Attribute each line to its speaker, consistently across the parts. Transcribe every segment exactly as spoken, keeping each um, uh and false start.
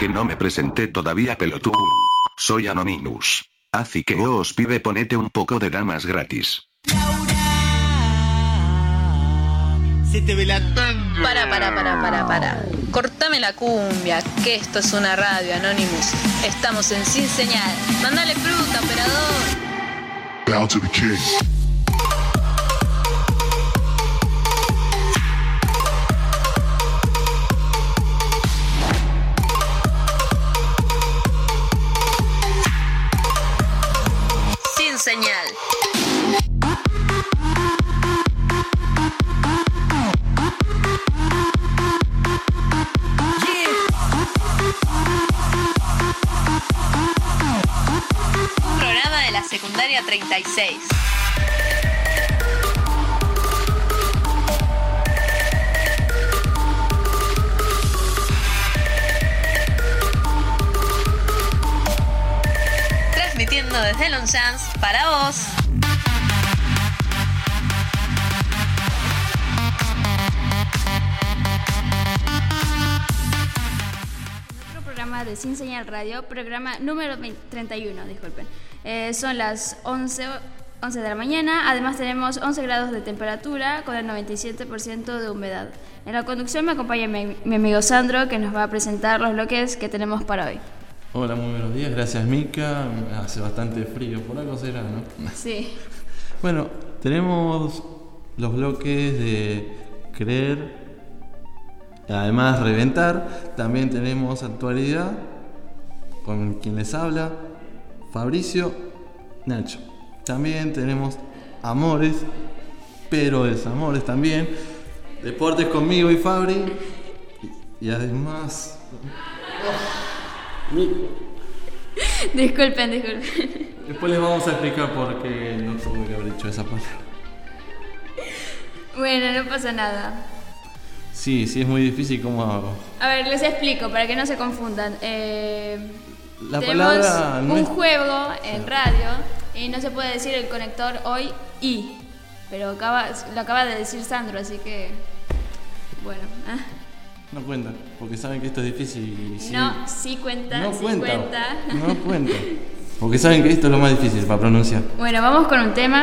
Speaker 1: no me presenté todavía, pelotudo. Soy Anonymous. Así que os pibe ponete un poco de damas gratis.
Speaker 2: Se te ve la tanga.
Speaker 3: Para, para, para, para, para. Cortame la cumbia, que esto es una radio, Anonymous. Estamos en Sin Señal. Mándale fruta, operador.
Speaker 4: Bow to the king.
Speaker 3: Sin Señal. Secundaria treinta y seis. Transmitiendo desde Longchamps para vos.
Speaker 5: Otro programa de Sin Señal Radio, programa número treinta y uno, disculpen. Eh, son las once de la mañana, además tenemos once grados de temperatura con el noventa y siete por ciento de humedad. En la conducción me acompaña mi, mi amigo Sandro, que nos va a presentar los bloques que tenemos para hoy.
Speaker 6: Hola, muy buenos días, gracias Mica, hace bastante frío, por algo será, ¿no?
Speaker 5: Sí.
Speaker 6: Bueno, tenemos los bloques de creer, además reventar, también tenemos actualidad, con quien les habla, Fabricio, Nacho. También tenemos amores, pero desamores también. Deportes conmigo y Fabri. Y, y además...
Speaker 5: Disculpen, disculpen.
Speaker 6: Después les vamos a explicar por qué no tuve que haber dicho esa palabra.
Speaker 5: Bueno, no pasa nada.
Speaker 6: Sí, sí, es muy difícil. ¿Cómo hago?
Speaker 5: A ver, les explico para que no se confundan. Eh...
Speaker 6: La
Speaker 5: Tenemos
Speaker 6: palabra no
Speaker 5: un
Speaker 6: es...
Speaker 5: juego en radio y no se puede decir el conector hoy y, pero acaba, lo acaba de decir Sandro, así que bueno. Ah.
Speaker 6: No cuenta, porque saben que esto es difícil. Y sí,
Speaker 5: no, sí cuenta,
Speaker 6: no
Speaker 5: sí
Speaker 6: cuenta,
Speaker 5: cuenta.
Speaker 6: No cuenta, porque saben que esto es lo más difícil para pronunciar.
Speaker 5: Bueno, vamos con un tema.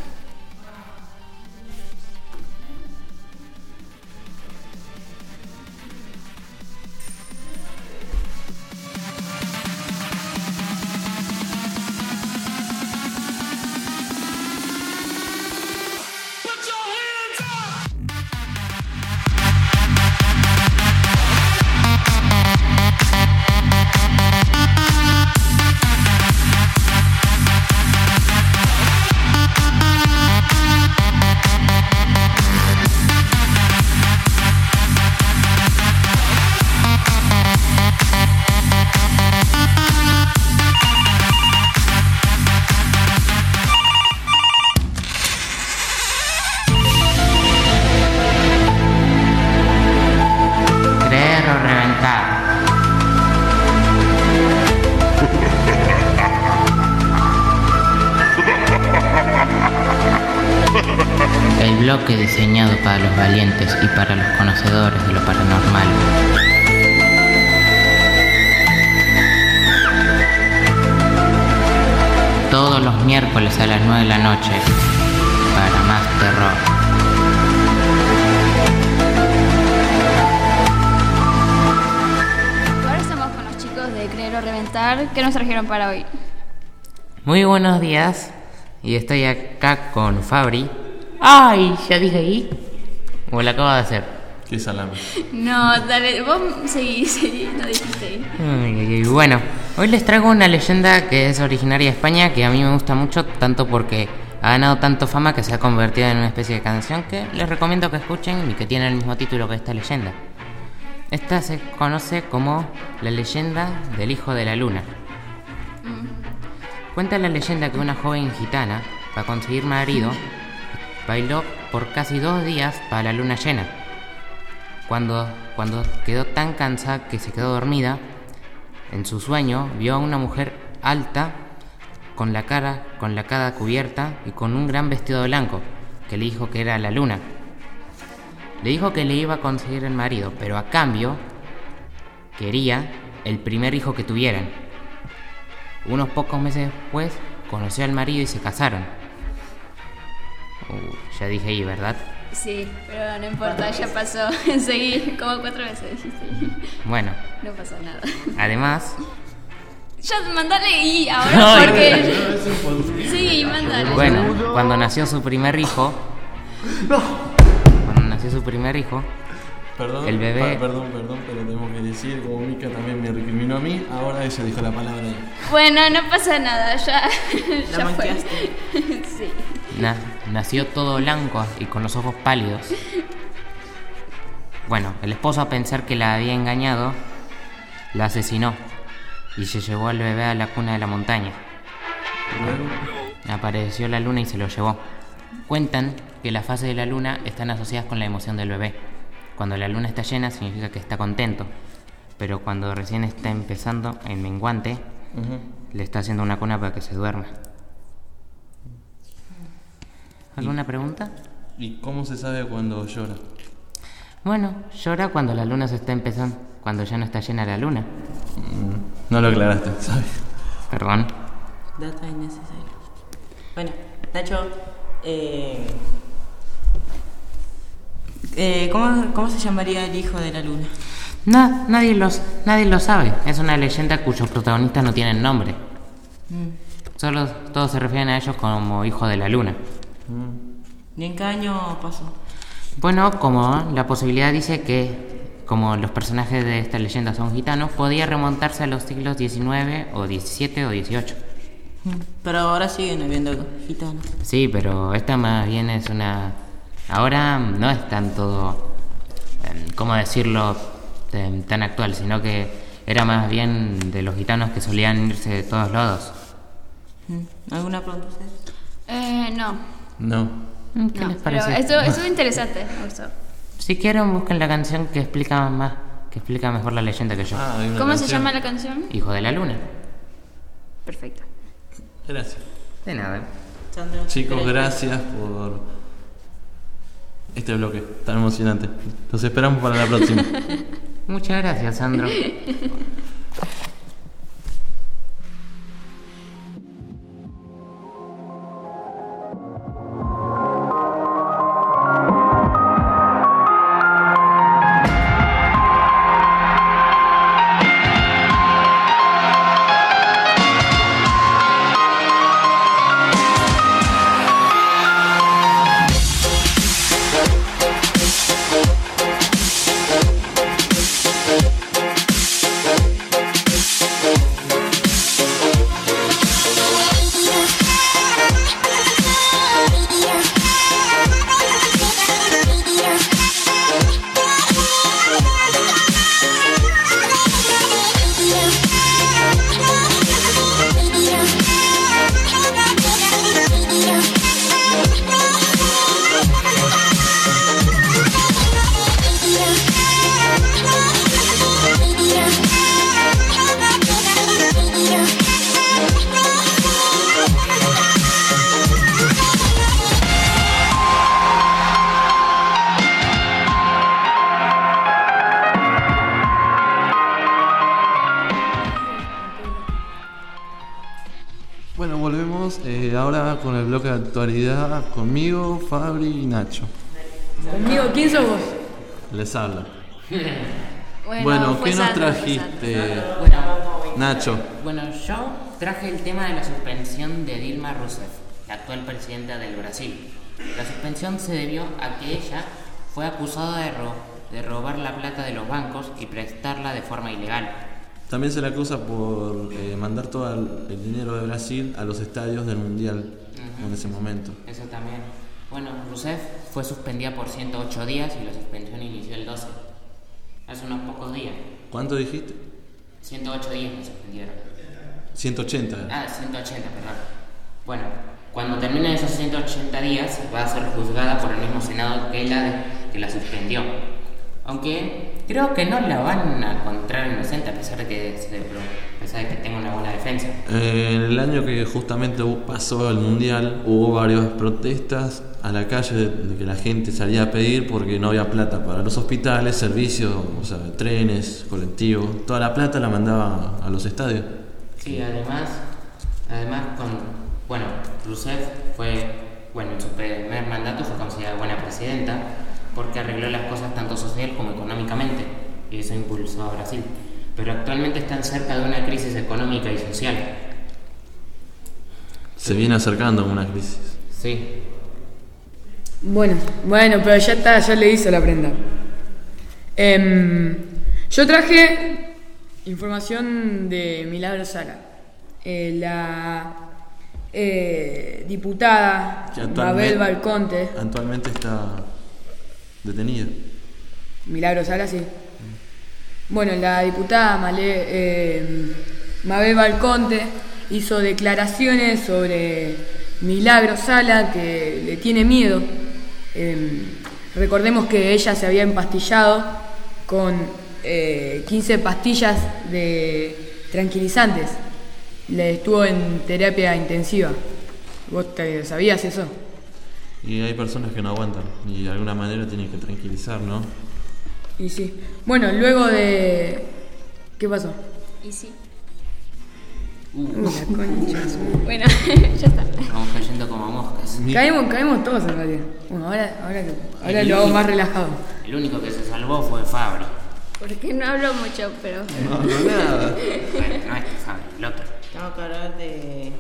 Speaker 7: Bloque diseñado para los valientes y para los conocedores de lo paranormal. Todos los miércoles a las nueve de la noche, para más terror.
Speaker 5: Ahora estamos con los chicos de Creer o Reventar. ¿Qué nos trajeron para hoy?
Speaker 7: Muy buenos días, y estoy acá con Fabri. ¡Ay! ¿Ya dije ahí? ¿O lo acabo de hacer?
Speaker 6: Qué salame.
Speaker 5: No, dale, vos seguí, seguí, no dijiste ahí.
Speaker 7: Ay, ay, ay. Bueno, hoy les traigo una leyenda que es originaria de España, que a mí me gusta mucho, tanto porque ha ganado tanto fama que se ha convertido en una especie de canción que les recomiendo que escuchen y que tiene el mismo título que esta leyenda. Esta se conoce como la leyenda del hijo de la luna. Mm. Cuenta la leyenda que una joven gitana, para conseguir marido, bailó por casi dos días para la luna llena. Cuando, cuando quedó tan cansada que se quedó dormida, en su sueño vio a una mujer alta, con la cara, con la cara cubierta y con un gran vestido blanco, que le dijo que era la luna. Le dijo que le iba a conseguir el marido, pero a cambio quería el primer hijo que tuvieran. Unos pocos meses después, conoció al marido y se casaron. Uh, ya dije ahí, ¿verdad?
Speaker 5: Sí, pero no importa, ya pasó. Seguí, como cuatro veces dijiste.
Speaker 7: Bueno.
Speaker 5: No pasó nada.
Speaker 7: Además...
Speaker 5: Ya, mandale y ahora
Speaker 7: Ay,
Speaker 5: porque... Sí, mandale.
Speaker 7: Bueno, cuando nació su primer hijo... Cuando nació su primer hijo...
Speaker 6: Perdón,
Speaker 7: el bebé...
Speaker 6: pa- perdón, perdón, pero tengo que decir, como Mika también me recriminó a mí, ahora ella dijo la palabra ahí.
Speaker 5: Bueno, no pasa nada, ya,
Speaker 2: La
Speaker 5: ya fue.
Speaker 2: manqueaste.
Speaker 5: Sí.
Speaker 7: Na- nació todo blanco y con los ojos pálidos. Bueno, el esposo, a pensar que la había engañado, la asesinó y se llevó al bebé a la cuna de la montaña.
Speaker 6: Luego,
Speaker 7: Apareció la luna y se lo llevó. Cuentan que las fases de la luna están asociadas con la emoción del bebé. Cuando la luna está llena significa que está contento, pero cuando recién está empezando en menguante,
Speaker 6: ujú.
Speaker 7: le está haciendo una cuna para que se duerma. ¿Alguna pregunta?
Speaker 6: ¿Y cómo se sabe cuando llora?
Speaker 7: Bueno, llora cuando la luna se está empezando, cuando ya no está llena la luna.
Speaker 6: No lo aclaraste, ¿sabes?
Speaker 7: Perdón.
Speaker 2: Data innecesario. Bueno, Nacho, eh, eh, ¿cómo, ¿cómo se llamaría el hijo de la luna?
Speaker 7: No, nadie los, nadie lo sabe. Es una leyenda cuyos protagonistas no tienen nombre.
Speaker 2: Mm.
Speaker 7: Solo todos se refieren a ellos como hijo de la luna.
Speaker 2: ¿Y en qué año pasó?
Speaker 7: Bueno, como la posibilidad dice que, como los personajes de esta leyenda son gitanos, podía remontarse a los siglos diecinueve o diecisiete o dieciocho.
Speaker 2: Mm. Pero ahora siguen habiendo gitanos.
Speaker 7: Sí, pero esta más bien es una... Ahora no es tan todo, eh, ¿cómo decirlo?, eh, tan actual, sino que era más bien de los gitanos que solían irse de todos lados.
Speaker 2: Mm. ¿Alguna pregunta ustedes?
Speaker 5: Eh, no.
Speaker 6: No.
Speaker 7: ¿Qué
Speaker 5: no,
Speaker 7: les
Speaker 5: pero
Speaker 7: parece?
Speaker 5: esto, esto es interesante, me gustó.
Speaker 7: Si quieren, busquen la canción que explica más, que explica mejor la leyenda que yo.
Speaker 6: Ah, hay una
Speaker 5: ¿Cómo se
Speaker 6: canción.
Speaker 5: llama la canción?
Speaker 7: Hijo de la luna.
Speaker 5: Perfecto.
Speaker 6: Gracias.
Speaker 7: De nada.
Speaker 2: Sandra,
Speaker 6: Chicos,
Speaker 2: ¿querés?
Speaker 6: gracias por este bloque tan emocionante. Los esperamos para la próxima.
Speaker 7: Muchas gracias, Sandro.
Speaker 6: Bueno, volvemos eh, ahora con el bloque de actualidad conmigo, Fabri y Nacho.
Speaker 2: Conmigo, ¿quién sos vos?
Speaker 6: Les hablo.
Speaker 5: Bueno,
Speaker 6: Bueno,
Speaker 5: fue
Speaker 6: ¿qué nos
Speaker 5: Sandro, fue
Speaker 6: trajiste,
Speaker 7: Bueno,
Speaker 6: Nacho?
Speaker 7: bueno, yo traje el tema de la suspensión de Dilma Rousseff, la actual presidenta del Brasil. La suspensión se debió a que ella fue acusada de, ro- de robar la plata de los bancos y prestarla de forma ilegal.
Speaker 6: También se le acusa por eh, mandar todo el, el dinero de Brasil a los estadios del Mundial
Speaker 7: Ujú.
Speaker 6: en ese momento.
Speaker 7: Eso también. Bueno, Rousseff fue suspendida por ciento ocho días y la suspensión inició el doce. Hace unos pocos días.
Speaker 6: ¿Cuánto dijiste?
Speaker 7: ciento ocho días me suspendieron.
Speaker 6: ciento ochenta.
Speaker 7: Ah, ciento ochenta, perdón. Bueno, cuando terminen esos ciento ochenta días va a ser juzgada por el mismo Senado que la, que la suspendió. Aunque creo que no la van a encontrar inocente a pesar de que, a pesar de que tenga una buena defensa.
Speaker 6: Eh, en el año que justamente pasó el mundial hubo varias protestas a la calle de, de que la gente salía a pedir porque no había plata para los hospitales, servicios, o sea, trenes, colectivos. Toda la plata la mandaba a los estadios.
Speaker 7: Sí, además, además con, bueno, Rousseff fue, bueno, en su primer mandato fue considerada buena presidenta porque arregló las cosas tanto social como económicamente y eso impulsó a Brasil. Pero actualmente están cerca de una crisis económica y social.
Speaker 6: Se viene acercando una crisis.
Speaker 7: Sí.
Speaker 8: Bueno, bueno, pero ya está, ya le hizo la prenda. Eh, yo traje información de Milagro Sala, eh, la eh, diputada Mabel Balconte.
Speaker 6: Actualmente está detenida.
Speaker 8: Milagro Sala, sí. Bueno, la diputada Malé, eh, Mabel Balconte hizo declaraciones sobre Milagro Sala, que le tiene miedo. Eh, recordemos que ella se había empastillado con eh, quince pastillas de tranquilizantes. Le estuvo en terapia intensiva. ¿Vos te sabías eso?
Speaker 6: Y hay personas que no aguantan y de alguna manera tienen que tranquilizar, ¿no?
Speaker 8: Y sí. Bueno, luego de... ¿Qué pasó?
Speaker 5: Y sí.
Speaker 7: Uh,
Speaker 8: La concha.
Speaker 5: Bueno, ya está.
Speaker 7: Estamos cayendo como moscas.
Speaker 8: Caemos, caemos todos en realidad. Bueno, ahora, ahora, que- ahora
Speaker 7: El
Speaker 8: lo hago
Speaker 7: único-
Speaker 8: más relajado.
Speaker 7: El único que se salvó fue Fabri.
Speaker 5: Porque no hablo mucho, pero...
Speaker 6: No, no, nada.
Speaker 7: Bueno, no este Fabri, el otro.
Speaker 2: Tengo que hablar de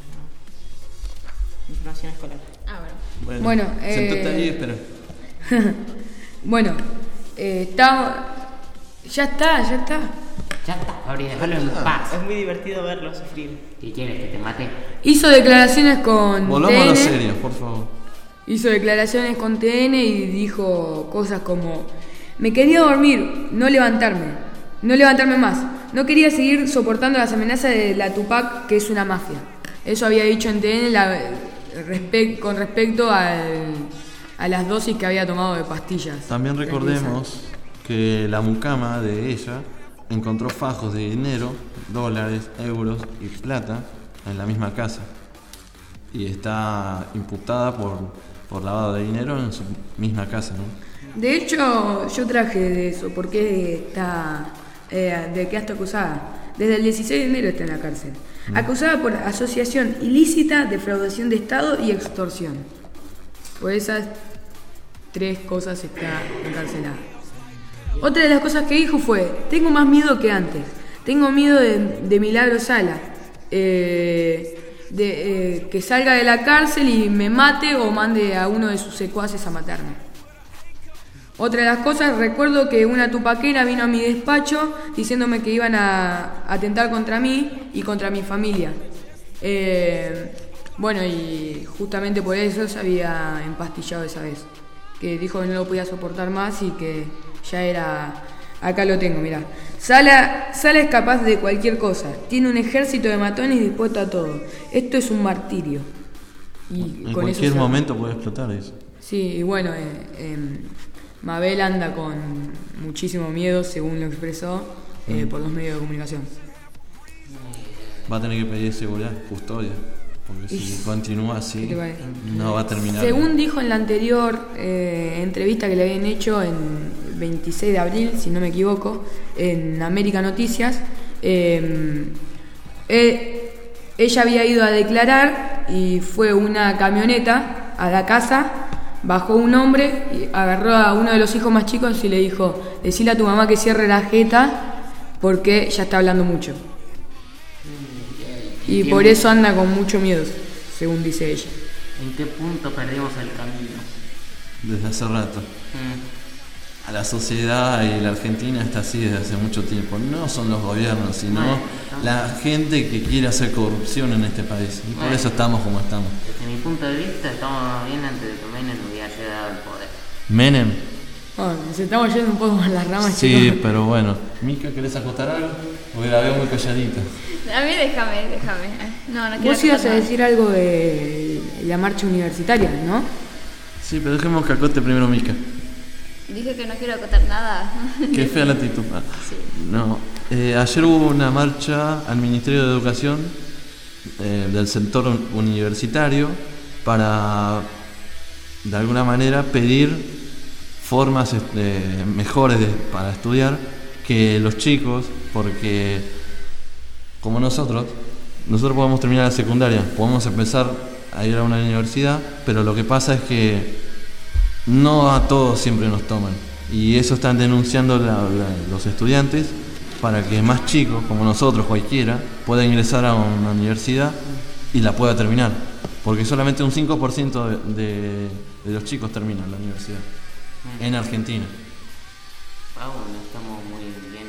Speaker 2: información escolar.
Speaker 5: Ah, bueno.
Speaker 8: Bueno,
Speaker 6: sentate
Speaker 8: eh,
Speaker 6: ahí y espera.
Speaker 8: Bueno, eh, está... Ya está, ya está.
Speaker 7: Ya está, Fabri, déjalo en paz.
Speaker 2: Es muy divertido verlo sufrir.
Speaker 7: ¿Qué quieres, que te mate?
Speaker 8: Hizo declaraciones con
Speaker 6: Volvamos a lo
Speaker 8: T N.
Speaker 6: serio, por favor.
Speaker 8: Hizo declaraciones con T N y dijo cosas como: me quería dormir, no levantarme, no levantarme más. No quería seguir soportando las amenazas de la Tupac, que es una mafia. Eso había dicho en T N la- respe- con respecto al, a las dosis que había tomado de pastillas.
Speaker 6: También recordemos que la mucama de ella encontró fajos de dinero, dólares, euros y plata en la misma casa. Y está imputada por, por lavado de dinero en su misma casa, ¿no?
Speaker 8: De hecho, yo traje de eso, porque está, eh, de que está acusada. Desde el dieciséis de enero está en la cárcel. Acusada por asociación ilícita, defraudación de Estado y extorsión. Por esas tres cosas está encarcelada. Otra de las cosas que dijo fue: tengo más miedo que antes. Tengo miedo de, de Milagro Sala. Eh, de, eh, que salga de la cárcel y me mate o mande a uno de sus secuaces a matarme. Otra de las cosas, recuerdo que una tupaquera vino a mi despacho diciéndome que iban a atentar contra mí y contra mi familia. Eh, bueno, y justamente por eso se había empastillado esa vez. Que dijo que no lo podía soportar más y que ya era... Acá lo tengo, mirá. Sala, Sala es capaz de cualquier cosa. Tiene un ejército de matones dispuesto a todo. Esto es un martirio. Y
Speaker 6: En
Speaker 8: con
Speaker 6: cualquier
Speaker 8: eso se-
Speaker 6: momento puede explotar eso.
Speaker 8: Sí, y bueno, eh, eh, Mabel anda con muchísimo miedo, según lo expresó, eh, por los medios de comunicación.
Speaker 6: Va a tener que pedir seguridad, custodia. Porque si
Speaker 8: Y-
Speaker 6: continúa
Speaker 8: ¿Qué
Speaker 6: así,
Speaker 8: te parece?
Speaker 6: no va a terminar.
Speaker 8: Según dijo en la anterior eh, entrevista que le habían hecho en el veintiséis de abril, si no me equivoco, en América Noticias, eh, eh, ella había ido a declarar y fue una camioneta a la casa, bajó un hombre, y agarró a uno de los hijos más chicos y le dijo: decile a tu mamá que cierre la jeta porque ya está hablando mucho. Y por eso anda con mucho miedo, según dice ella.
Speaker 7: ¿En qué punto perdimos el camino?
Speaker 6: Desde hace rato.
Speaker 7: Mm.
Speaker 6: A la sociedad y la Argentina está así desde hace mucho tiempo. No son los gobiernos, sino
Speaker 7: Bueno,
Speaker 6: la gente que quiere hacer corrupción en este país. Y por
Speaker 7: Bueno.
Speaker 6: eso estamos como estamos.
Speaker 7: Desde mi punto de vista, estamos bien antes de que Menem hubiera llegado al poder.
Speaker 6: Menem.
Speaker 8: Oh, nos estamos yendo un poco por las ramas,
Speaker 6: Sí,
Speaker 8: chicos.
Speaker 6: pero bueno. Mica, ¿querés acotar algo? Porque la veo muy calladita.
Speaker 5: A mí déjame, déjame. No, no quiero
Speaker 8: Vos ibas a
Speaker 5: contar nada.
Speaker 8: decir algo de la marcha universitaria, ¿no?
Speaker 6: Sí, pero dejemos que acote primero Mica.
Speaker 5: Dije que no quiero contar nada.
Speaker 6: Qué fea la actitud. Ah, no. Eh, ayer hubo una marcha al Ministerio de Educación eh, del sector universitario para, de alguna manera, pedir formas eh, mejores de, para estudiar que los chicos, porque como nosotros, nosotros podemos terminar la secundaria, podemos empezar a ir a una universidad, pero lo que pasa es que no a todos siempre nos toman, y eso están denunciando la, la, los estudiantes para que más chicos como nosotros, cualquiera, pueda ingresar a una universidad y la pueda terminar, porque solamente un cinco por ciento de, de, de los chicos terminan la universidad en Argentina.
Speaker 7: Pau, no estamos muy bien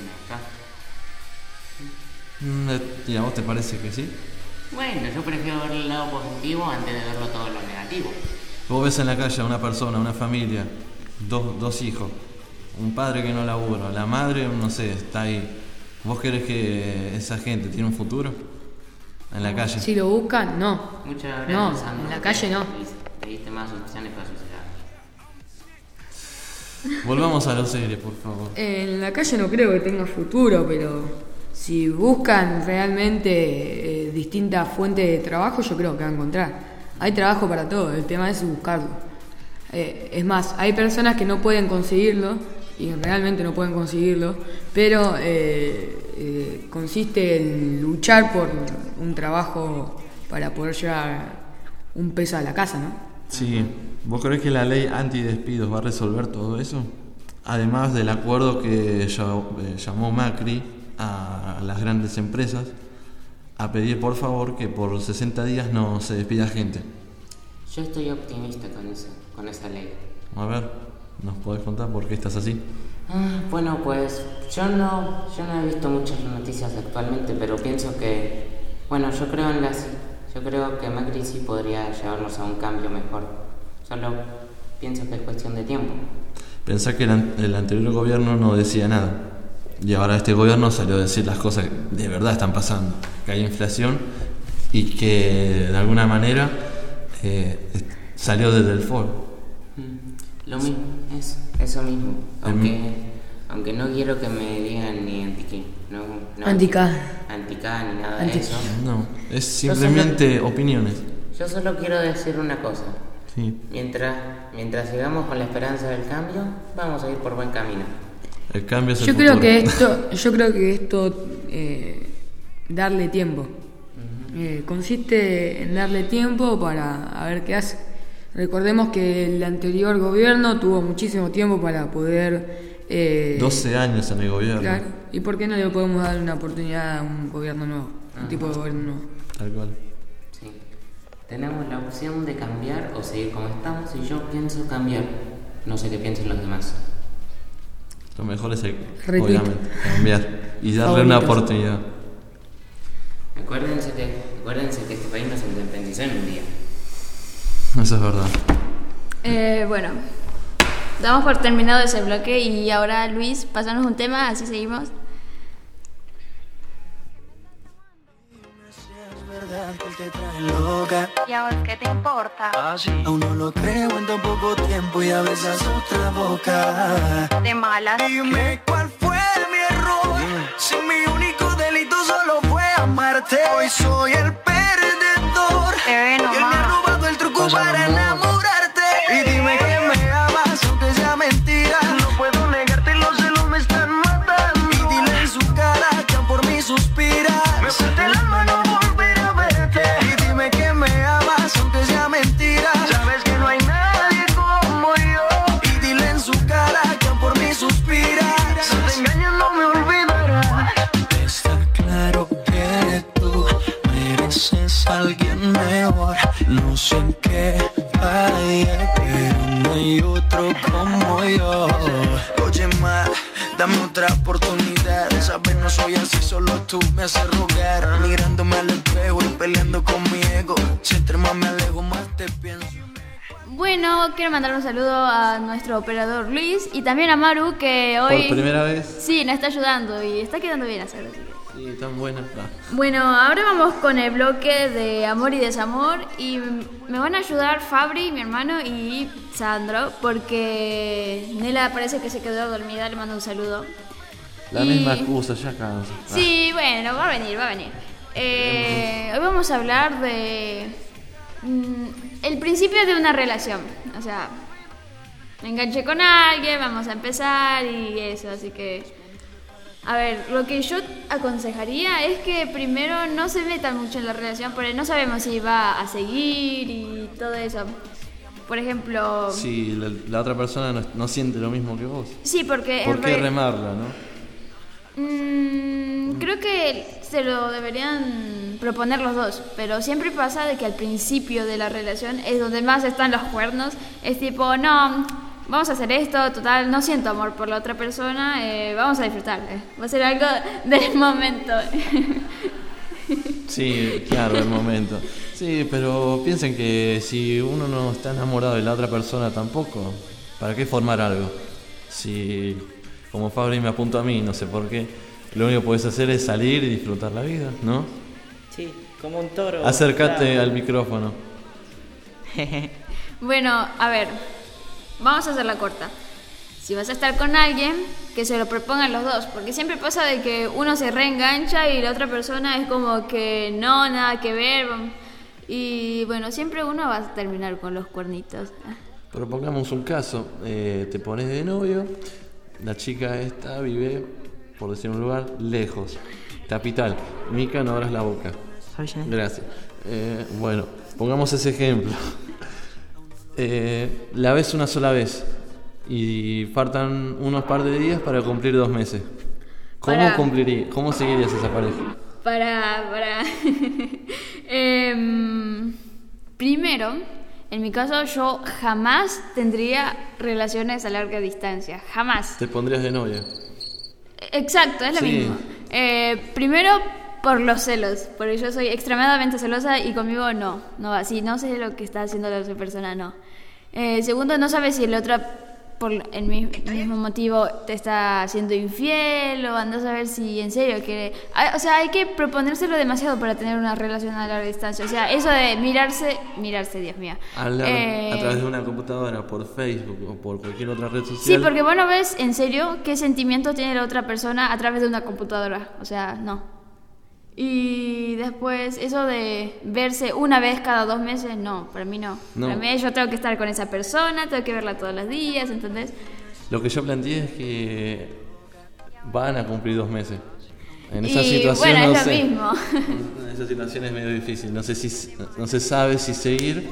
Speaker 7: acá.
Speaker 6: ¿Y a vos te parece que sí?
Speaker 7: Bueno, yo prefiero ver el lado positivo antes de verlo todo lo negativo.
Speaker 6: Vos ves en la calle a una persona, una familia, dos, dos hijos, un padre que no labura, la madre, no sé, está ahí. ¿Vos querés que esa gente tiene un futuro en la calle?
Speaker 8: Si lo buscan, no.
Speaker 7: Muchas gracias,
Speaker 8: No,
Speaker 7: Sandro.
Speaker 8: en la calle no.
Speaker 7: Le diste más opciones para suceder.
Speaker 6: Volvamos a lo serio, por favor.
Speaker 8: En la calle no creo que tenga futuro, pero si buscan realmente eh, distintas fuentes de trabajo, yo creo que van a encontrar. Hay trabajo para todo, el tema es buscarlo. Eh, es más, hay personas que no pueden conseguirlo, y realmente no pueden conseguirlo, pero eh, eh, consiste en luchar por un trabajo para poder llevar un peso a la casa, ¿no?
Speaker 6: Sí, ¿vos creés que la ley antidespidos va a resolver todo eso? Además del acuerdo que llamó Macri a las grandes empresas a pedir por favor que por sesenta días no se despida gente.
Speaker 7: Yo estoy optimista con eso, con esa ley.
Speaker 6: A ver, ¿nos podés contar por qué estás así?
Speaker 7: Ah, bueno, pues yo no, yo no he visto muchas noticias actualmente, pero pienso que, bueno, yo creo en las, yo creo que Macri sí podría llevarnos a un cambio mejor. Solo pienso que es cuestión de tiempo.
Speaker 6: Pensá que el, an- el anterior gobierno no decía nada. Y ahora este gobierno salió a decir las cosas que de verdad están pasando, que hay inflación y que de alguna manera eh, salió desde el foro.
Speaker 7: Mm, lo mismo, eso, eso mismo. Aunque, el... aunque no quiero que me digan ni anti no, no,
Speaker 8: Antica.
Speaker 7: Antica ni nada
Speaker 8: Anti-
Speaker 7: de eso.
Speaker 6: No, es simplemente
Speaker 7: solo,
Speaker 6: opiniones.
Speaker 7: Yo solo quiero decir una cosa.
Speaker 6: Sí.
Speaker 7: Mientras, mientras sigamos con la esperanza del cambio, vamos a ir por buen camino.
Speaker 6: El cambio es el
Speaker 8: Yo
Speaker 6: futuro.
Speaker 8: creo que esto, yo creo que esto, eh, darle tiempo. Uh-huh. Eh, consiste en darle tiempo para a ver qué hace. Recordemos que el anterior gobierno tuvo muchísimo tiempo para poder... Eh,
Speaker 6: doce años en el gobierno.
Speaker 8: Claro. ¿Y por qué no le podemos dar una oportunidad a un gobierno nuevo?
Speaker 7: Uh-huh.
Speaker 8: Un tipo de gobierno nuevo.
Speaker 6: Tal cual.
Speaker 7: Sí. Tenemos la opción de cambiar o seguir como estamos y yo pienso cambiar. No sé qué piensan los demás.
Speaker 6: Lo mejor es el,
Speaker 8: Retweet.
Speaker 6: obviamente, cambiar y darle
Speaker 8: Favoritos.
Speaker 6: una oportunidad.
Speaker 7: Acuérdense que, acuérdense que este país no se independizó en un día.
Speaker 6: Eso es verdad.
Speaker 5: Eh, bueno, damos por terminado ese bloque y ahora Luis, pásanos un tema, así seguimos.
Speaker 9: Te trae loca.
Speaker 10: ¿Y a vos qué te importa?
Speaker 9: Ah, sí. Aún no lo creo en tan poco tiempo y a veces otra boca.
Speaker 10: De malas.
Speaker 9: Dime cuál fue mi error. Dime. Si mi único delito solo fue amarte. Hoy soy el perdedor.
Speaker 10: Bebé, no
Speaker 9: y él me ha robado el truco Pásame para amor. enamorarte. Y dime que me amas aunque sea mentira. No puedo negarte, los celos me están matando. Y dile en su cara que por mí suspira. Me suelte el alma, no volver a verte. Y dime que me amas aunque sea mentira. Sabes que no hay nadie como yo. Y dile en su cara que por mí suspira. Si te engañas no me olvidarás. Está claro que tú mereces a alguien mejor. No sé en qué falle, pero no hay otro como yo. Oye, ma, dame otra oportunidad. Sabes, no soy así, solo tú me haces rogar. Mirándome al espejo y peleando con mi ego. Si entre más me alejo, más te pienso.
Speaker 5: Bueno, quiero mandar un saludo a nuestro operador Luis y también a Maru, que hoy...
Speaker 6: Por primera vez.
Speaker 5: Sí, nos está ayudando y está quedando bien hacerlo. Así que...
Speaker 6: Sí, tan buena. Ah.
Speaker 5: Bueno, ahora vamos con el bloque de amor y desamor y me van a ayudar Fabri, mi hermano, y Sandro, porque Nela parece que se quedó dormida, le mando un saludo.
Speaker 6: La
Speaker 5: y...
Speaker 6: misma excusa, ya cansa.
Speaker 5: Sí, ah. bueno, va a venir, va a venir. Eh, hoy vamos a hablar de mm, el principio de una relación, o sea, me enganché con alguien, vamos a empezar y eso, así que... A ver, lo que yo aconsejaría es que primero no se metan mucho en la relación porque no sabemos si va a seguir y todo eso. Por ejemplo...
Speaker 6: Sí, la, la otra persona no, no siente lo mismo que vos.
Speaker 5: Sí, porque...
Speaker 6: ¿Por qué
Speaker 5: re...
Speaker 6: remarla, no?
Speaker 5: Mm, creo que se lo deberían proponer los dos, pero siempre pasa de que al principio de la relación es donde más están los cuernos. Es tipo, no... Vamos a hacer esto, total, no siento amor por la otra persona, eh, vamos a disfrutar, eh. Va a ser algo del momento.
Speaker 6: Sí, claro, el momento. Sí, pero piensen que si uno no está enamorado de la otra persona tampoco, ¿para qué formar algo? Si, como Fabri me apuntó a mí, no sé por qué, lo único que puedes hacer es salir y disfrutar la vida, ¿no?
Speaker 2: Sí, como un toro.
Speaker 6: Acércate
Speaker 2: claro.
Speaker 6: al micrófono.
Speaker 5: Bueno, a ver... Vamos a hacerla corta. Si vas a estar con alguien, que se lo propongan los dos, porque siempre pasa de que uno se reengancha y la otra persona es como que no, nada que ver. Y bueno, siempre uno va a terminar con los cuernitos.
Speaker 6: Propongamos un caso, eh, te pones de novio, la chica esta vive, por decir un lugar, lejos, capital. Mica, no abras la boca. Gracias. Eh, bueno, pongamos ese ejemplo. Eh, la ves una sola vez y faltan unos par de días para cumplir dos meses. ¿Cómo
Speaker 5: para,
Speaker 6: cumpliría, cómo seguirías esa pareja?
Speaker 5: Para, para. eh, primero, en mi caso, yo jamás tendría relaciones a larga distancia, jamás.
Speaker 6: ¿Te pondrías de novia?
Speaker 5: Exacto, es lo
Speaker 6: sí.
Speaker 5: mismo. Eh, primero, por los celos, porque yo soy extremadamente celosa y conmigo no, no va. Si no sé lo que está haciendo la otra persona, no. Eh, segundo, no sabes si el otro, por el mismo motivo, te está haciendo infiel o andas a ver si en serio quiere... O sea, hay que proponérselo demasiado para tener una relación a larga distancia. O sea, eso de mirarse, mirarse, Dios mío.
Speaker 6: Hablar
Speaker 5: eh,
Speaker 6: a través de una computadora, por Facebook o por cualquier otra red social.
Speaker 5: Sí, porque vos no ves en serio qué sentimiento tiene la otra persona a través de una computadora. O sea, no. Y después, eso de verse una vez cada dos meses, no, para mí no. no. Para mí yo tengo que estar con esa persona, tengo que verla todos los días, ¿entendés?
Speaker 6: Lo que yo planteé es que van a cumplir dos meses. En esa
Speaker 5: y
Speaker 6: situación
Speaker 5: bueno,
Speaker 6: no
Speaker 5: es lo
Speaker 6: sé.
Speaker 5: mismo.
Speaker 6: En esa situación es medio difícil, no sé si no se sabe si seguir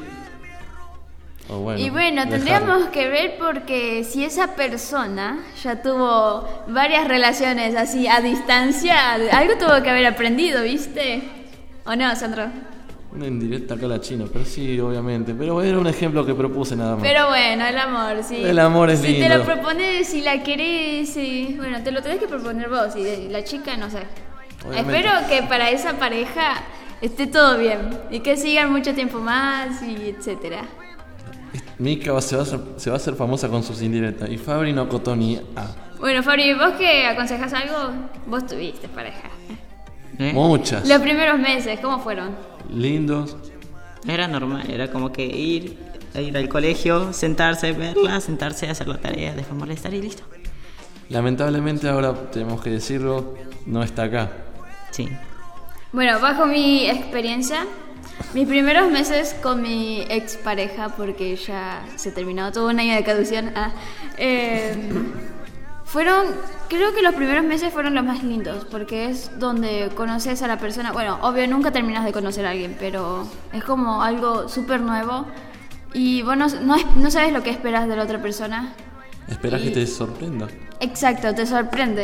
Speaker 6: o bueno.
Speaker 5: Y bueno, tendríamos dejarlo. que ver porque si esa persona ya tuvo varias relaciones así a distancia, algo tuvo que haber aprendido, ¿viste? ¿O no, Sandro?
Speaker 6: Una indirecta acá a la China, pero sí, obviamente. Pero era un ejemplo que propuse nada más.
Speaker 5: Pero bueno, el amor, sí.
Speaker 6: El amor es
Speaker 5: si
Speaker 6: lindo.
Speaker 5: Si te lo propones, si la querés, sí. Bueno, te lo tenés que proponer vos y la chica, no sé. Obviamente. Espero que para esa pareja esté todo bien y que sigan mucho tiempo más y etcétera.
Speaker 6: Mica se va, a ser, se va a hacer famosa con sus indirectas y Fabri no acotó ni A.
Speaker 5: Bueno, Fabri, ¿vos que aconsejas algo? Vos tuviste pareja.
Speaker 6: ¿Eh? Muchas.
Speaker 5: Los primeros meses, ¿cómo fueron?
Speaker 6: Lindos.
Speaker 2: Era normal, era como que ir, ir al colegio, sentarse, verla, sentarse, hacer la tarea, después molestar y listo.
Speaker 6: Lamentablemente ahora tenemos que decirlo, no está acá.
Speaker 2: Sí.
Speaker 5: Bueno, bajo mi experiencia, mis primeros meses con mi expareja, porque ya se terminó todo un año de caducidad, ah, eh, fueron, creo que los primeros meses fueron los más lindos, porque es donde conoces a la persona. Bueno, obvio, nunca terminas de conocer a alguien, pero es como algo súper nuevo y vos no, no, no sabes lo que esperas de la otra persona.
Speaker 6: Esperas
Speaker 5: y...
Speaker 6: que te sorprenda.
Speaker 5: Exacto, te sorprende.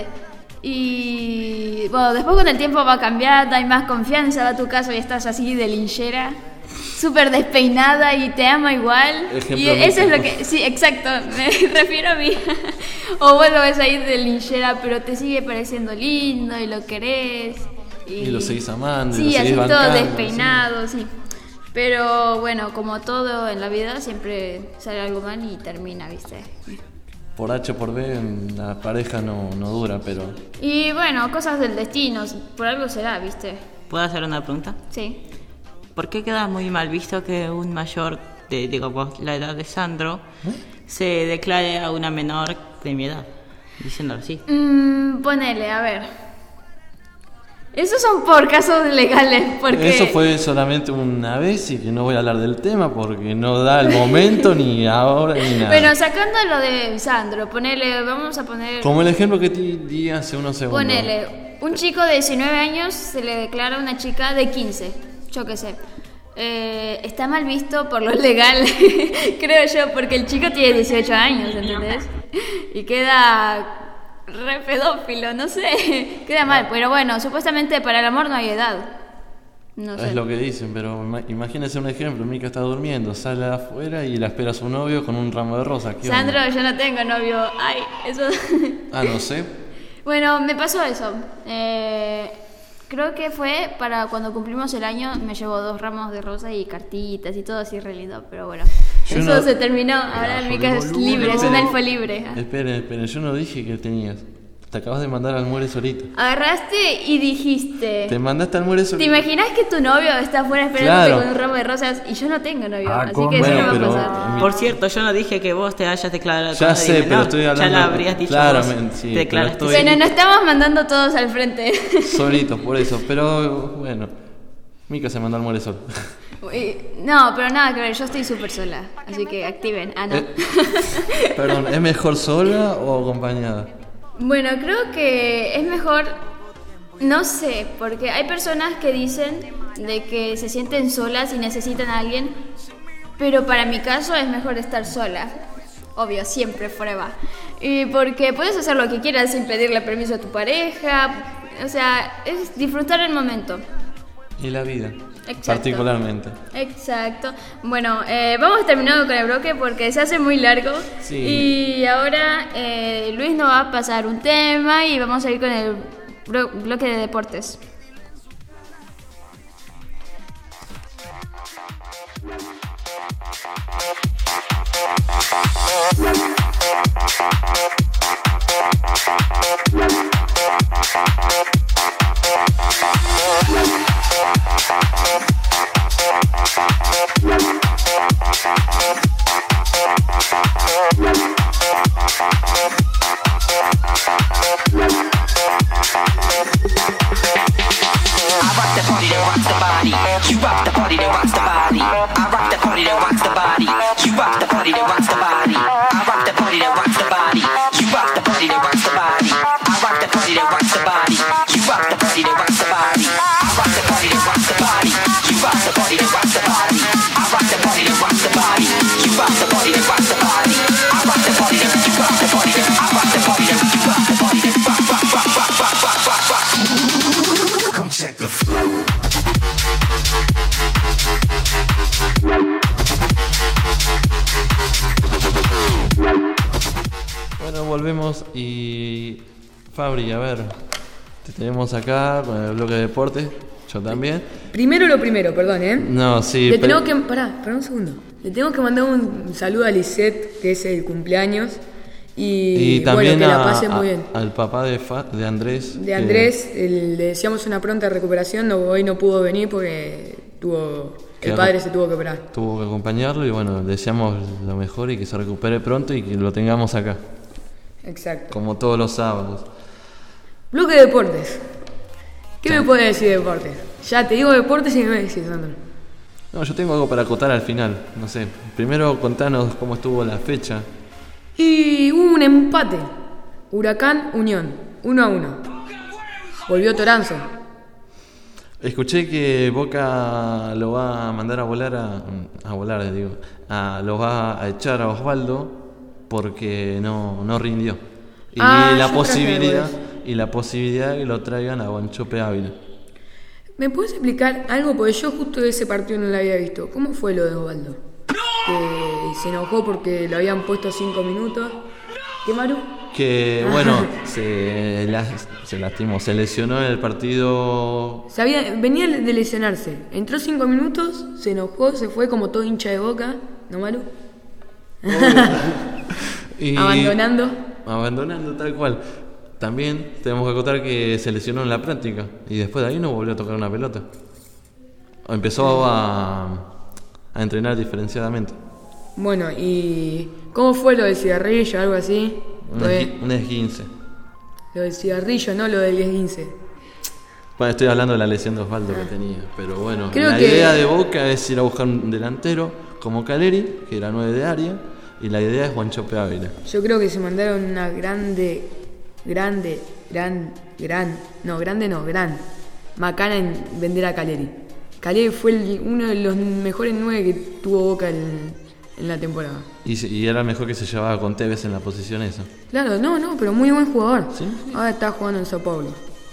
Speaker 5: Y bueno, después con el tiempo va cambiando, hay más confianza, va a tu casa y estás así de linchera, súper despeinada y te ama igual. Ejemplo y eso es lo que... Sí, exacto, me refiero a mí. O vos lo ves ahí de linchera, pero te sigue pareciendo lindo y lo querés. Y,
Speaker 6: y lo seguís amando.
Speaker 5: Sí,
Speaker 6: y lo seguís
Speaker 5: así
Speaker 6: bancando,
Speaker 5: todo despeinado, sí. sí. Pero bueno, como todo en la vida, siempre sale algo mal y termina, ¿viste?
Speaker 6: por H o por B la pareja no, no dura, pero...
Speaker 5: Y bueno, cosas del destino, por algo será, ¿viste?
Speaker 2: ¿Puedo hacer una pregunta?
Speaker 5: Sí.
Speaker 2: ¿Por qué queda muy mal visto que un mayor de, digamos, la edad de Sandro ¿Eh? se declare a una menor de mi edad? Diciéndolo así.
Speaker 5: Mm, ponele, a ver. Esos son por casos legales, porque...
Speaker 6: Eso fue solamente una vez y que no voy a hablar del tema porque no da el momento ni ahora ni nada.
Speaker 5: Bueno, sacando lo de Sandro, ponele, vamos a poner...
Speaker 6: Como el ejemplo que te di hace unos segundos.
Speaker 5: Ponele, un chico de diecinueve años se le declara a una chica de quince, yo qué sé. Eh, está mal visto por lo legal, creo yo, porque el chico tiene dieciocho años, ¿entendés? Y queda... re pedófilo, no sé, queda mal, pero bueno, supuestamente para el amor no hay edad. No sé.
Speaker 6: Es lo que dicen, pero imagínense un ejemplo, Mica está durmiendo, sale afuera y la espera a su novio con un ramo de rosas.
Speaker 5: Sandro, onda? Yo no tengo novio, ay, eso...
Speaker 6: Ah, no sé. Bueno,
Speaker 5: me pasó eso, eh, creo que fue para cuando cumplimos el año, me llevó dos ramos de rosas y cartitas y todo así re lindo, pero bueno. Yo Eso no... se terminó, ahora el Mica es libre, es un elfo libre.
Speaker 6: Esperen, esperen, yo no dije que tenías. Te acabas de mandar al muere solito.
Speaker 5: Agarraste y dijiste...
Speaker 6: Te mandaste al muere solito.
Speaker 5: ¿Te imaginas que tu novio está afuera esperándote claro. con un ramo de rosas? Y yo no tengo novio, ah, así que bueno, eso no va a pasar.
Speaker 2: Mi... Por cierto, yo no dije que vos te hayas declarado.
Speaker 6: Ya sé, pero menor. Estoy hablando...
Speaker 2: Ya lo habrías dicho
Speaker 6: claramente,
Speaker 2: vos.
Speaker 6: Sí,
Speaker 2: te declaraste.
Speaker 5: Estoy... Bueno, nos estamos mandando todos al frente.
Speaker 6: Solitos, por eso. Pero bueno, Mica se mandó al muere solo.
Speaker 5: No, pero nada que ver, yo estoy súper sola, así que activen. Ah, no.
Speaker 6: Eh, perdón, ¿es mejor sola o acompañada?
Speaker 5: Bueno, creo que es mejor, no sé, porque hay personas que dicen de que se sienten solas y necesitan a alguien, pero para mi caso es mejor estar sola. Obvio, siempre, forever. Y porque puedes hacer lo que quieras sin pedirle permiso a tu pareja, o sea, es disfrutar el momento.
Speaker 6: Y la vida.
Speaker 5: Exacto.
Speaker 6: Particularmente.
Speaker 5: Exacto. Bueno, eh, vamos terminando con el bloque porque se hace muy largo.
Speaker 6: Sí.
Speaker 5: Y ahora eh, Luis nos va a pasar un tema y vamos a ir con el blo- bloque de deportes.
Speaker 6: Bueno, volvemos y Fabri, a ver, te tenemos acá con el bloque de deportes, yo también.
Speaker 8: Primero lo primero, perdón, ¿eh?
Speaker 6: No, sí.
Speaker 8: Le tengo pero... que, pará, pará un segundo. Le tengo que mandar un saludo a Lisette, que es el cumpleaños. Y,
Speaker 6: y también
Speaker 8: bueno, que
Speaker 6: a,
Speaker 8: la pase muy bien.
Speaker 6: Al papá de, Fa, de Andrés.
Speaker 8: De Andrés, que... el, le deseamos una pronta recuperación. No, hoy no pudo venir porque tuvo el padre se tuvo que operar.
Speaker 6: Tuvo que acompañarlo y bueno, deseamos lo mejor y que se recupere pronto y que lo tengamos acá.
Speaker 8: Exacto.
Speaker 6: Como todos los sábados.
Speaker 8: Bloque de deportes. ¿Qué Chao. me puede decir de deportes? Ya te digo deportes y me decís, Sandro.
Speaker 6: No, yo tengo algo para acotar al final. No sé. Primero contanos cómo estuvo la fecha.
Speaker 8: Y hubo un empate. Huracán Unión, uno a uno. Volvió Toranzo.
Speaker 6: Escuché que Boca lo va a mandar a volar a, a volar, digo, a, lo va a echar a Osvaldo porque no, no rindió. Y
Speaker 8: ah,
Speaker 6: la posibilidad y la posibilidad de que lo traigan a Guanchope Ávila.
Speaker 8: ¿Me puedes explicar algo? Porque yo justo ese partido no lo había visto. ¿Cómo fue lo de Osvaldo? Que se enojó porque lo habían puesto cinco minutos. ¿Qué, Maru?
Speaker 6: Que, bueno, se, la, se lastimó, se lesionó en el partido.
Speaker 8: Sabía, venía de lesionarse. Entró cinco minutos, se enojó, se fue como todo hincha de Boca. ¿No, Maru?
Speaker 6: Y
Speaker 8: abandonando.
Speaker 6: Abandonando tal cual. También tenemos que acotar que se lesionó en la práctica y después de ahí no volvió a tocar una pelota. Empezó a, a entrenar diferenciadamente.
Speaker 8: Bueno, ¿y cómo fue lo del cigarrillo, algo así?
Speaker 6: Un, esqui, un esguince.
Speaker 8: Lo del cigarrillo, no lo del esguince.
Speaker 6: Bueno, estoy hablando de la lesión de Osvaldo ah. que tenía. Pero bueno,
Speaker 8: Creo
Speaker 6: la
Speaker 8: que...
Speaker 6: idea de Boca es ir a buscar un delantero como Caleri, que era nueve de área, y la idea es Juanchope Ávila.
Speaker 8: Yo creo que se mandaron una grande, grande, gran, gran, no, grande no, gran, macana en vender a Caleri. Caleri fue el, uno de los mejores nueve que tuvo Boca en, en la temporada.
Speaker 6: Y, y era el mejor que se llevaba con Tevez en la posición esa.
Speaker 8: Claro, no, no, pero muy buen jugador.
Speaker 6: ¿Sí?
Speaker 8: Ahora está jugando en Sao Paulo.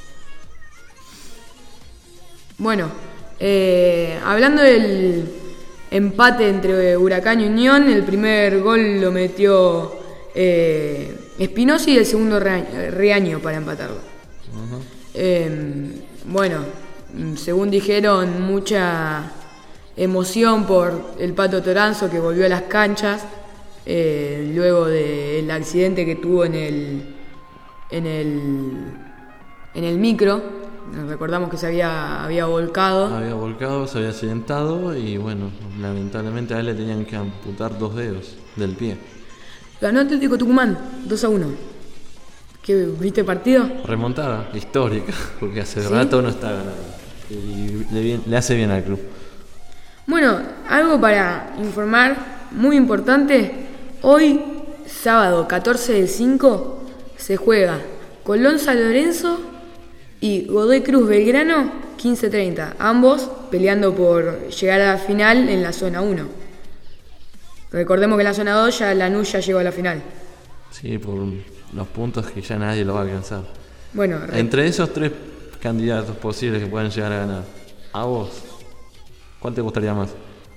Speaker 8: Bueno, eh, hablando del empate entre Huracán y Unión, el primer gol lo metió eh, Espinosa y el segundo Riaño para empatarlo. Uh-huh. Eh, bueno, según dijeron, mucha emoción por el Pato Toranzo, que volvió a las canchas eh, luego del accidente que tuvo en el en el en el micro. Recordamos que se había había volcado
Speaker 6: había volcado, se había accidentado y bueno, lamentablemente a él le tenían que amputar dos dedos del pie.
Speaker 8: Ganó Atlético Tucumán dos a uno. ¿Qué, viste el partido?
Speaker 6: Remontada histórica, porque hace
Speaker 8: ¿Sí?
Speaker 6: rato no está ganando y le, le hace bien al club.
Speaker 8: Bueno, algo para informar muy importante. Hoy, sábado catorce del cinco, se juega Colón San Lorenzo y Godoy Cruz Belgrano quince treinta. Ambos peleando por llegar a la final en la zona uno. Recordemos que en la zona dos ya Lanús ya llegó a la final.
Speaker 6: Sí, por los puntos que ya nadie lo va a alcanzar.
Speaker 8: Bueno, re...
Speaker 6: entre esos tres candidatos posibles que pueden llegar a ganar, ¿a vos cuál te gustaría más?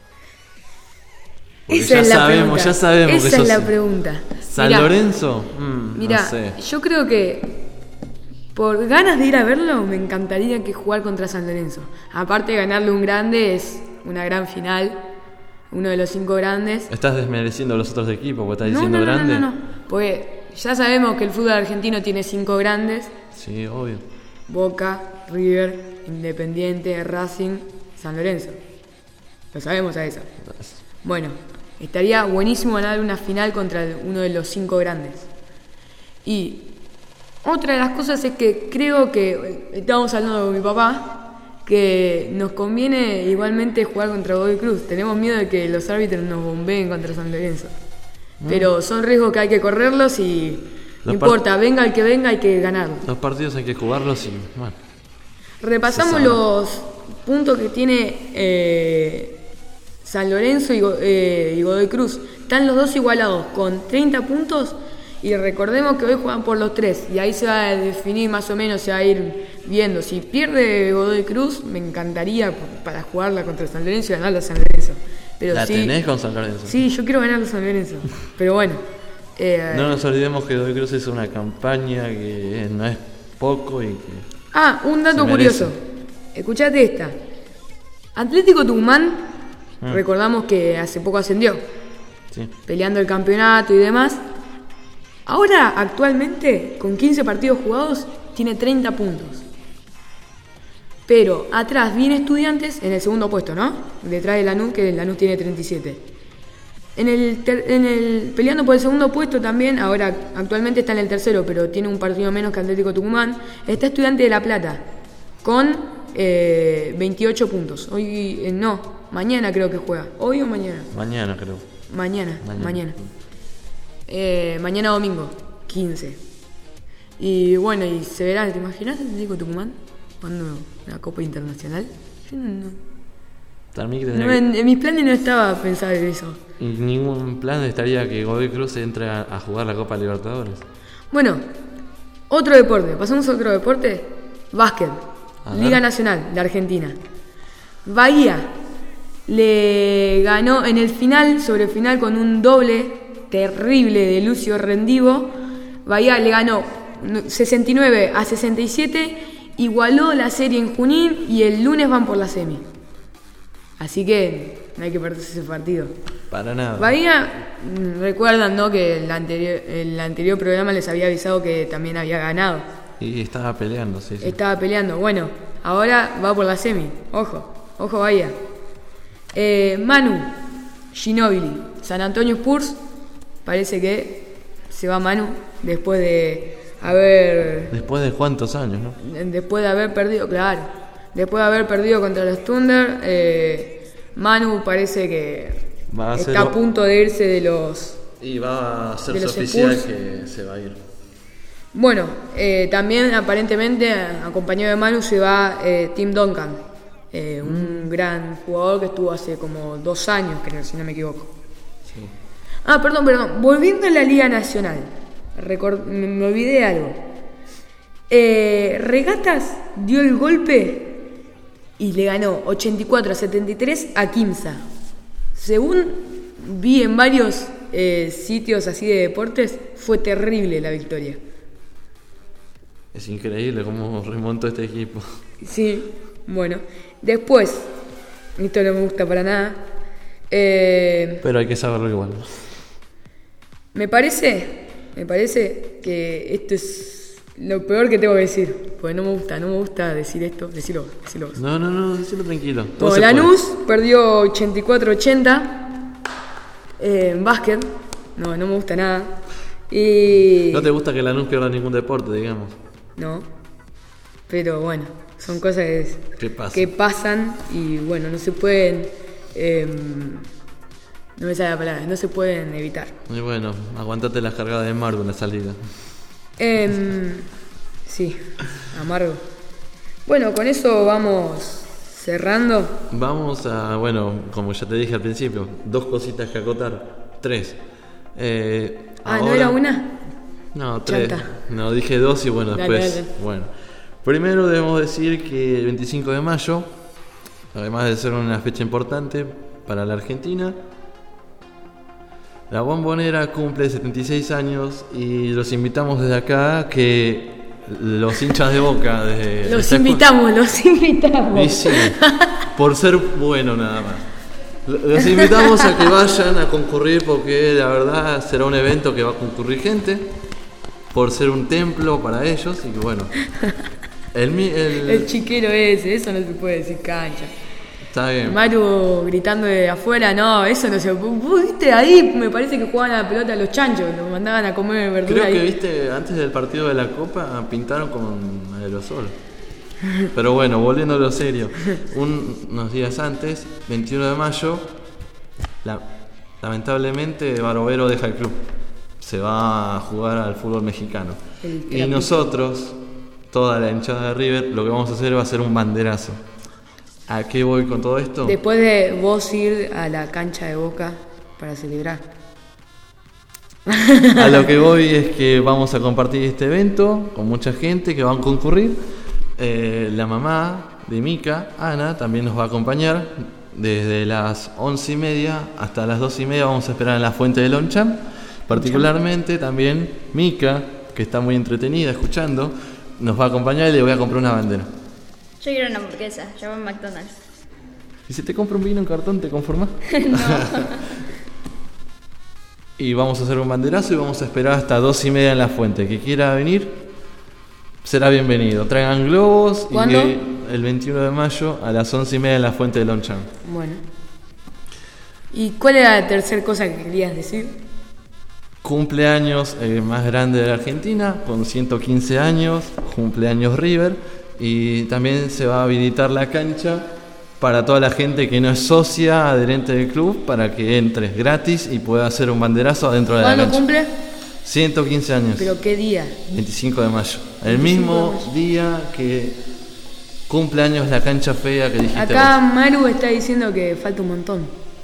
Speaker 6: Porque
Speaker 8: esa
Speaker 6: ya
Speaker 8: es la
Speaker 6: sabemos,
Speaker 8: pregunta.
Speaker 6: ya sabemos
Speaker 8: esa
Speaker 6: que sos
Speaker 8: es la pregunta.
Speaker 6: San
Speaker 8: Mirá,
Speaker 6: Lorenzo. Mm,
Speaker 8: Mira,
Speaker 6: no sé.
Speaker 8: yo creo que por ganas de ir a verlo me encantaría que jugar contra San Lorenzo. Aparte de ganarle un grande, es una gran final, uno de los cinco grandes.
Speaker 6: ¿Estás desmereciendo a los otros equipos porque estás
Speaker 8: no,
Speaker 6: diciendo
Speaker 8: no, no,
Speaker 6: grande?
Speaker 8: No, no, no, porque ya sabemos que el fútbol argentino tiene cinco grandes.
Speaker 6: Sí, obvio.
Speaker 8: Boca, River, Independiente, Racing, San Lorenzo. Lo sabemos a eso. Bueno, estaría buenísimo ganar una final contra uno de los cinco grandes. Y otra de las cosas es que creo que, estábamos hablando con mi papá, que nos conviene igualmente jugar contra Godoy Cruz. Tenemos miedo de que los árbitros nos bombeen contra San Lorenzo. Mm. Pero son riesgos que hay que correrlos y no importa, part- venga el que venga, hay que ganarlo.
Speaker 6: Los partidos hay que jugarlos y bueno.
Speaker 8: Repasamos los puntos que tiene eh, San Lorenzo y, eh, y Godoy Cruz. Están los dos igualados con treinta puntos. Y recordemos que hoy juegan por los tres. Y ahí se va a definir más o menos, se va a ir viendo. Si pierde Godoy Cruz, me encantaría para jugarla contra San Lorenzo y ganarla a San Lorenzo. Pero
Speaker 6: ¿La
Speaker 8: sí,
Speaker 6: tenés con San Lorenzo?
Speaker 8: Sí, yo quiero ganarla a San Lorenzo. Pero bueno. Eh,
Speaker 6: no nos olvidemos que Godoy Cruz es una campaña que no es poco y que...
Speaker 8: Ah, un dato curioso. Escuchate esta. Atlético Tucumán, mm. recordamos que hace poco ascendió.
Speaker 6: Sí. Peleando
Speaker 8: el campeonato y demás. Ahora, actualmente, con quince partidos jugados, tiene treinta puntos. Pero atrás viene Estudiantes en el segundo puesto, ¿no? Detrás de Lanús, que Lanús tiene treinta y siete. En el, ter- en el peleando por el segundo puesto también, ahora actualmente está en el tercero, pero tiene un partido menos que Atlético Tucumán, está Estudiantes de La Plata, con eh, veintiocho puntos. Hoy, eh, no, mañana creo que juega. ¿Hoy o mañana?
Speaker 6: Mañana creo.
Speaker 8: Mañana, mañana.
Speaker 6: Mañana.
Speaker 8: Eh, mañana domingo, quince. Y bueno, y se verá, ¿te imaginas Atlético Tucumán jugando una Copa Internacional? Yo no, no. no en, en mis planes no estaba pensar en eso.
Speaker 6: Ningún plan estaría que Godoy Cruz entre a, a jugar la Copa Libertadores.
Speaker 8: Bueno, otro deporte, pasamos a otro deporte. Básquet, Liga Nacional de Argentina. Bahía le ganó en el final, sobre el final, con un doble terrible de Lucio Rendivo. Bahía le ganó sesenta y nueve a sesenta y siete, igualó la serie en Junín y el lunes van por la semi. Así que no hay que perderse ese partido.
Speaker 6: Para nada.
Speaker 8: Bahía, mm, recuerdan, ¿no? Que el anterior, el anterior programa les había avisado que también había ganado.
Speaker 6: Y estaba peleando, sí, sí.
Speaker 8: Estaba peleando. Bueno, ahora va por la semi. Ojo, ojo Bahía. Eh, Manu, Ginóbili, San Antonio Spurs. Parece que se va Manu después de haber...
Speaker 6: Después de cuántos años, ¿no?
Speaker 8: Después de haber perdido, claro. Después de haber perdido contra los Thunder, eh, Manu parece que
Speaker 6: Va a
Speaker 8: está
Speaker 6: hacerlo-
Speaker 8: a punto de irse de los...
Speaker 6: Y va a
Speaker 8: de
Speaker 6: hacerse
Speaker 8: los
Speaker 6: oficial
Speaker 8: Spurs.
Speaker 6: que se va a ir.
Speaker 8: Bueno, eh, también aparentemente acompañado de Manu se va eh, Tim Duncan, eh, un gran jugador que estuvo hace como dos años, creo, si no me equivoco.
Speaker 6: Sí.
Speaker 8: Ah, perdón, perdón. Volviendo a la Liga Nacional, record- me, me olvidé de algo. Eh, Regatas dio el golpe y le ganó ochenta y cuatro a setenta y tres a Quimsa. Según vi en varios eh, sitios así de deportes, fue terrible la victoria.
Speaker 6: Es increíble cómo remontó este equipo.
Speaker 8: Sí, bueno. Después, esto no me gusta para nada. Eh,
Speaker 6: Pero hay que saberlo igual.
Speaker 8: me parece, me parece que esto es lo peor que tengo que decir. Porque no me gusta, no me gusta decir esto. Decirlo, decirlo. vos.
Speaker 6: No, no, no, decilo tranquilo. Todo
Speaker 8: Bueno,
Speaker 6: se
Speaker 8: Lanús perdió ochenta y cuatro a ochenta eh, en básquet. No, no me gusta nada. Y...
Speaker 6: puede. No te gusta que Lanús pierda ningún deporte, digamos.
Speaker 8: No. Pero bueno, son cosas que,
Speaker 6: ¿Qué pasa?
Speaker 8: que pasan y bueno, no se pueden... eh, no me sale la palabra, no se pueden evitar.
Speaker 6: Y bueno, aguantate las cargadas de Margo en la salida.
Speaker 8: Em, sí, amargo. Bueno, con eso vamos cerrando.
Speaker 6: Vamos a, bueno, como ya te dije al principio, dos cositas que acotar. Tres. Eh,
Speaker 8: Ah, ¿no
Speaker 6: ahora-
Speaker 8: era una?
Speaker 6: No, tres.
Speaker 8: Chanta.
Speaker 6: No, dije dos y bueno,
Speaker 8: Dale,
Speaker 6: después.
Speaker 8: dale.
Speaker 6: Bueno, primero debemos decir que el veinticinco de mayo, además de ser una fecha importante para la Argentina, la Bombonera cumple setenta y seis años y los invitamos desde acá a que los hinchas de Boca de, de
Speaker 8: Los
Speaker 6: esta-
Speaker 8: invitamos, los invitamos.
Speaker 6: Y sí, por ser bueno nada más. Los invitamos a que vayan a concurrir porque la verdad será un evento que va a concurrir gente, por ser un templo para ellos y que bueno. El, mi- el-
Speaker 8: El chiquero ese, eso no se puede decir cancha.
Speaker 6: está bien.
Speaker 8: Maru gritando de afuera, no, eso no se puede. Vos viste ahí, me parece que jugaban a la pelota los chanchos, los mandaban a comer verdura
Speaker 6: Creo que
Speaker 8: ahí.
Speaker 6: viste antes del partido de la Copa pintaron con aerosol. Pero bueno, volviendo a lo serio, un- unos días antes, veintiuno de mayo, la- lamentablemente Barovero deja el club, se va a jugar al fútbol mexicano.
Speaker 8: El
Speaker 6: Y
Speaker 8: trapito.
Speaker 6: nosotros, toda la hinchada de River, lo que vamos a hacer va a ser un banderazo. ¿A qué voy con todo esto?
Speaker 8: Después de vos ir a la cancha de Boca para celebrar.
Speaker 6: A lo que voy es que vamos a compartir este evento con mucha gente que va a concurrir. Eh, la mamá de Mica, Ana, también nos va a acompañar. Desde las once y media hasta las doce y media vamos a esperar en la fuente de Longchamp. Particularmente también Mica, que está muy entretenida escuchando, nos va a acompañar y le voy a comprar una bandera.
Speaker 5: Yo quiero una hamburguesa, ya voy a McDonald's.
Speaker 6: ¿Y si te compro un vino en cartón, te conformás? Y vamos a hacer un banderazo y vamos a esperar hasta dos y media en la fuente. Que quiera venir, será bienvenido. Traigan globos.
Speaker 8: ¿Cuándo?
Speaker 6: Y el veintiuno de mayo a las once y media en la fuente de Longchamp.
Speaker 8: Bueno. ¿Y cuál era la tercera cosa que querías decir?
Speaker 6: Cumpleaños eh, más grande de la Argentina, con ciento quince años. Cumpleaños River. Y también se va a habilitar la cancha para toda la gente que no es socia, adherente del club, para que entre gratis y pueda hacer un banderazo adentro de la
Speaker 8: ¿Cuándo
Speaker 6: cancha.
Speaker 8: cumple?
Speaker 6: ciento quince años.
Speaker 8: ¿Pero qué día?
Speaker 6: veinticinco de mayo. El
Speaker 8: veinticinco
Speaker 6: mismo
Speaker 8: de mayo.
Speaker 6: día que cumple años la cancha fea que dijiste
Speaker 8: Acá
Speaker 6: vos.
Speaker 8: Maru está diciendo que falta un montón.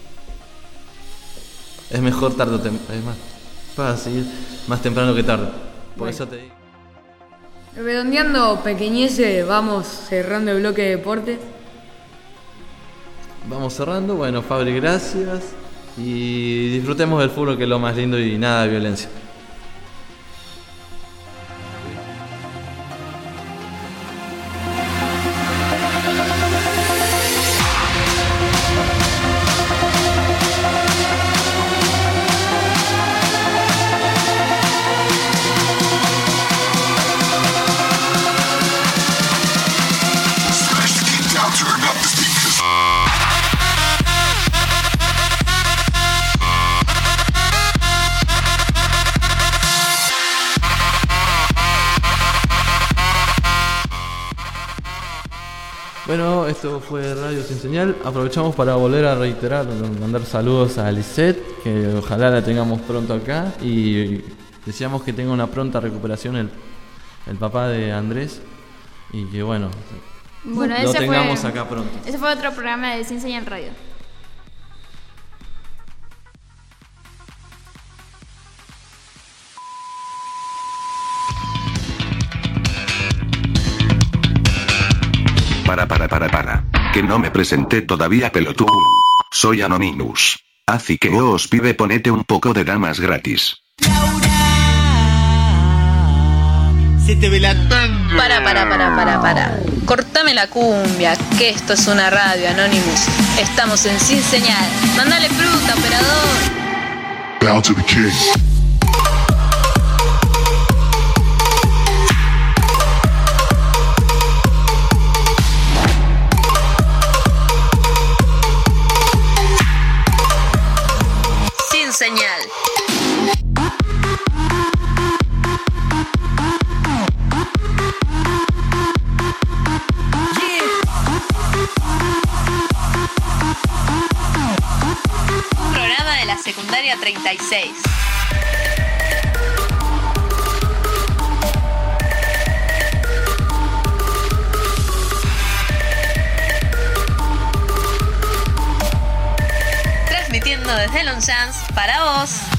Speaker 6: Es mejor tarde o temprano. Es más, para seguir más temprano que tarde. Por
Speaker 8: Bueno.
Speaker 6: eso te digo.
Speaker 8: Redondeando pequeñeces, vamos cerrando el bloque de deporte.
Speaker 6: Vamos cerrando. Bueno, Fabri, gracias. Y disfrutemos del fútbol, que es lo más lindo, y nada de violencia. Bueno, esto fue Radio Sin Señal. Aprovechamos para volver a reiterar, mandar saludos a Lisette, que ojalá la tengamos pronto acá, y deseamos que tenga una pronta recuperación el, el papá de Andrés, y que bueno,
Speaker 5: bueno
Speaker 6: lo
Speaker 5: ese
Speaker 6: tengamos
Speaker 5: fue,
Speaker 6: acá pronto.
Speaker 5: Ese fue otro programa de Sin Señal Radio.
Speaker 1: Para, para, para, para. Que no me presenté todavía, pelotudo. Soy Anonymous. Así que os pibe ponete un poco de damas gratis.
Speaker 3: Se te ve la tanga. Para, para, para, para, para. Cortame la cumbia, que esto es una radio, Anonymous. Estamos en Sin Señal. Mándale fruta, operador.
Speaker 4: Bow to the king.
Speaker 3: Señal. Un programa de la secundaria treinta y seis. Transmitiendo desde Longchamps para vos.